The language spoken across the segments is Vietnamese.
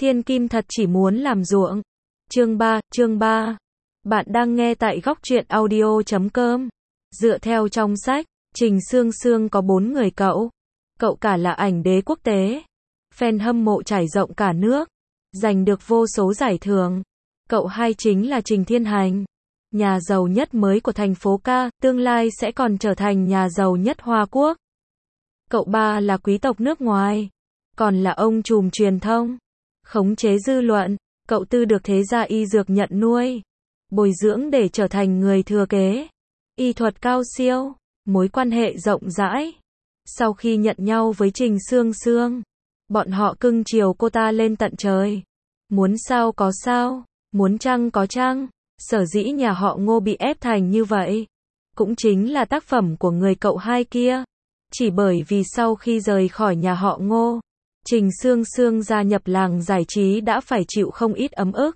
Thiên Kim thật chỉ muốn làm ruộng. Chương 3. Bạn đang nghe tại góc truyện audio.com. Dựa theo trong sách, Trình Sương Sương có 4 người cậu. Cậu cả là ảnh đế quốc tế. Fan hâm mộ trải rộng cả nước. Giành được vô số giải thưởng. Cậu hai chính là Trình Thiên Hành. Nhà giàu nhất mới của thành phố Ca, tương lai sẽ còn trở thành nhà giàu nhất Hoa Quốc. Cậu ba là quý tộc nước ngoài. Còn là ông trùm truyền thông. Khống chế dư luận. Cậu tư được thế gia y dược nhận nuôi. Bồi dưỡng để trở thành người thừa kế. Y thuật cao siêu. Mối quan hệ rộng rãi. Sau khi nhận nhau với Trình Sương Sương, bọn họ cưng chiều cô ta lên tận trời. Muốn sao có sao, muốn trăng có trăng. Sở dĩ nhà họ Ngô bị ép thành như vậy, cũng chính là tác phẩm của người cậu hai kia. Chỉ bởi vì sau khi rời khỏi nhà họ Ngô, Trình Sương Sương gia nhập làng giải trí đã phải chịu không ít ấm ức.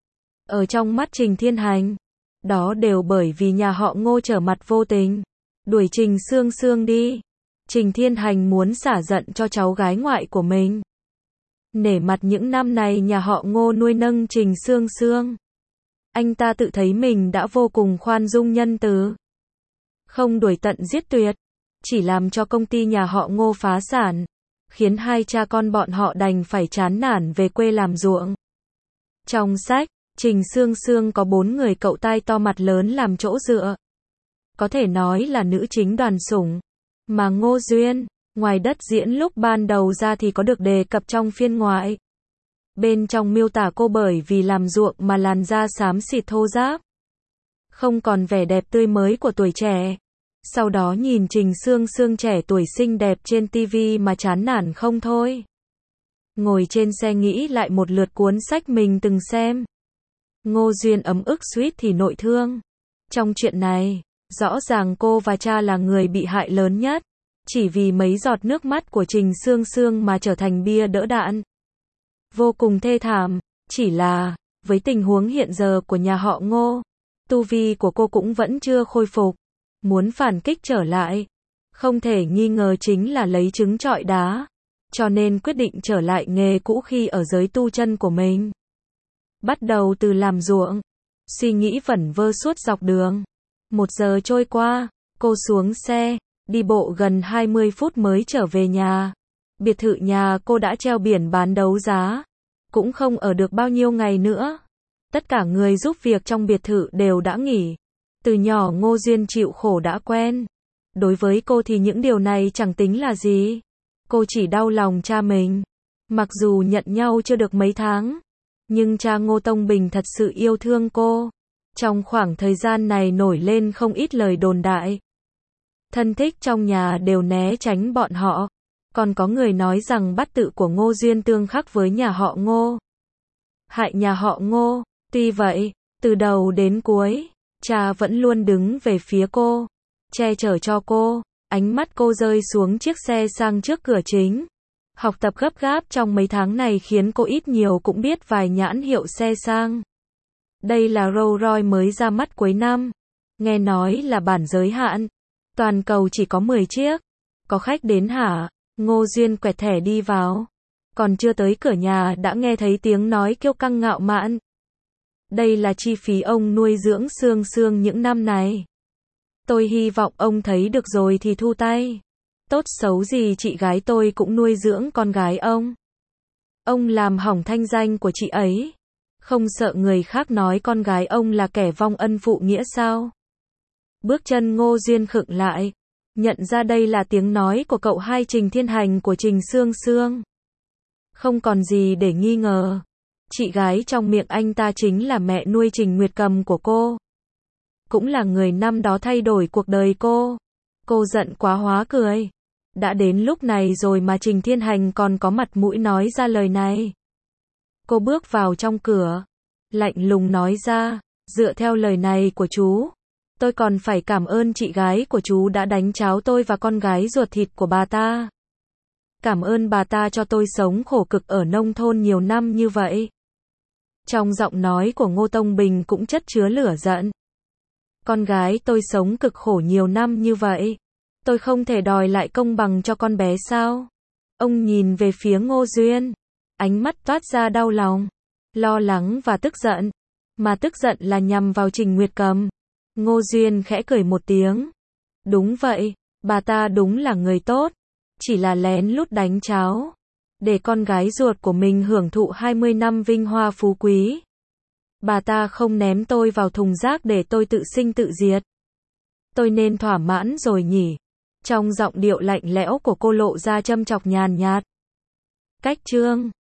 Ở trong mắt Trình Thiên Hành, đó đều bởi vì nhà họ Ngô trở mặt vô tình, đuổi Trình Sương Sương đi. Trình Thiên Hành muốn xả giận cho cháu gái ngoại của mình. Nể mặt những năm này nhà họ Ngô nuôi nâng Trình Sương Sương, anh ta tự thấy mình đã vô cùng khoan dung nhân từ. Không đuổi tận giết tuyệt, chỉ làm cho công ty nhà họ Ngô phá sản, khiến hai cha con bọn họ đành phải chán nản về quê làm ruộng. Trong sách, Trình Sương Sương có 4 người cậu tai to mặt lớn làm chỗ dựa. Có thể nói là nữ chính đoàn sủng. Mà Ngô Duyên, ngoài đất diễn lúc ban đầu ra thì có được đề cập trong phiên ngoại. Bên trong miêu tả cô bởi vì làm ruộng mà làn da xám xịt thô ráp, không còn vẻ đẹp tươi mới của tuổi trẻ. Sau đó nhìn Trình Sương Sương trẻ tuổi xinh đẹp trên TV mà chán nản không thôi. Ngồi trên xe nghĩ lại một lượt cuốn sách mình từng xem. Ngô Duyên ấm ức suýt thì nội thương. Trong chuyện này, rõ ràng cô và cha là người bị hại lớn nhất. Chỉ vì mấy giọt nước mắt của Trình Sương Sương mà trở thành bia đỡ đạn. Vô cùng thê thảm. Chỉ là, với tình huống hiện giờ của nhà họ Ngô, tu vi của cô cũng vẫn chưa khôi phục. Muốn phản kích trở lại, không thể nghi ngờ chính là lấy trứng trọi đá. Cho nên quyết định trở lại nghề cũ khi ở giới tu chân của mình. Bắt đầu từ làm ruộng. Suy nghĩ vẩn vơ suốt dọc đường. 1 giờ trôi qua, cô xuống xe, đi bộ gần 20 phút mới trở về nhà. Biệt thự nhà cô đã treo biển bán đấu giá. Cũng không ở được bao nhiêu ngày nữa. Tất cả người giúp việc trong biệt thự đều đã nghỉ. Từ nhỏ Ngô Duyên chịu khổ đã quen. Đối với cô thì những điều này chẳng tính là gì. Cô chỉ đau lòng cha mình. Mặc dù nhận nhau chưa được mấy tháng, nhưng cha Ngô Tông Bình thật sự yêu thương cô. Trong khoảng thời gian này nổi lên không ít lời đồn đại. Thân thích trong nhà đều né tránh bọn họ. Còn có người nói rằng bát tự của Ngô Duyên tương khắc với nhà họ Ngô. Hại nhà họ Ngô. Tuy vậy, từ đầu đến cuối, cha vẫn luôn đứng về phía cô, che chở cho cô. Ánh mắt cô rơi xuống chiếc xe sang trước cửa chính. Học tập gấp gáp trong mấy tháng này khiến cô ít nhiều cũng biết vài nhãn hiệu xe sang. Đây là Rolls Royce mới ra mắt cuối năm. Nghe nói là bản giới hạn. Toàn cầu chỉ có 10 chiếc. Có khách đến hả? Ngô Duyên quẹt thẻ đi vào. Còn chưa tới cửa nhà đã nghe thấy tiếng nói kiêu căng ngạo mạn. Đây là chi phí ông nuôi dưỡng Sương Sương những năm này. Tôi hy vọng ông thấy được rồi thì thu tay. Tốt xấu gì chị gái tôi cũng nuôi dưỡng con gái ông. Ông làm hỏng thanh danh của chị ấy. Không sợ người khác nói con gái ông là kẻ vong ân phụ nghĩa sao? Bước chân Ngô Duyên khựng lại. Nhận ra đây là tiếng nói của cậu hai Trình Thiên Hành của Trình Sương Sương. Không còn gì để nghi ngờ. Chị gái trong miệng anh ta chính là mẹ nuôi Trình Nguyệt Cầm của cô. Cũng là người năm đó thay đổi cuộc đời cô. Cô giận quá hóa cười. Đã đến lúc này rồi mà Trình Thiên Hành còn có mặt mũi nói ra lời này. Cô bước vào trong cửa. Lạnh lùng nói ra, dựa theo lời này của chú, tôi còn phải cảm ơn chị gái của chú đã đánh cháo tôi và con gái ruột thịt của bà ta. Cảm ơn bà ta cho tôi sống khổ cực ở nông thôn nhiều năm như vậy. Trong giọng nói của Ngô Tông Bình cũng chất chứa lửa giận. Con gái tôi sống cực khổ nhiều năm như vậy. Tôi không thể đòi lại công bằng cho con bé sao? Ông nhìn về phía Ngô Duyên. ánh mắt toát ra đau lòng, lo lắng và tức giận. Mà tức giận là nhằm vào Trình Nguyệt Cầm. Ngô Duyên khẽ cười một tiếng. Đúng vậy, bà ta đúng là người tốt. Chỉ là lén lút đánh cháo. Để con gái ruột của mình hưởng thụ 20 năm vinh hoa phú quý. Bà ta không ném tôi vào thùng rác để tôi tự sinh tự diệt. Tôi nên thỏa mãn rồi nhỉ? Trong giọng điệu lạnh lẽo của cô lộ ra châm chọc nhàn nhạt. Cách chương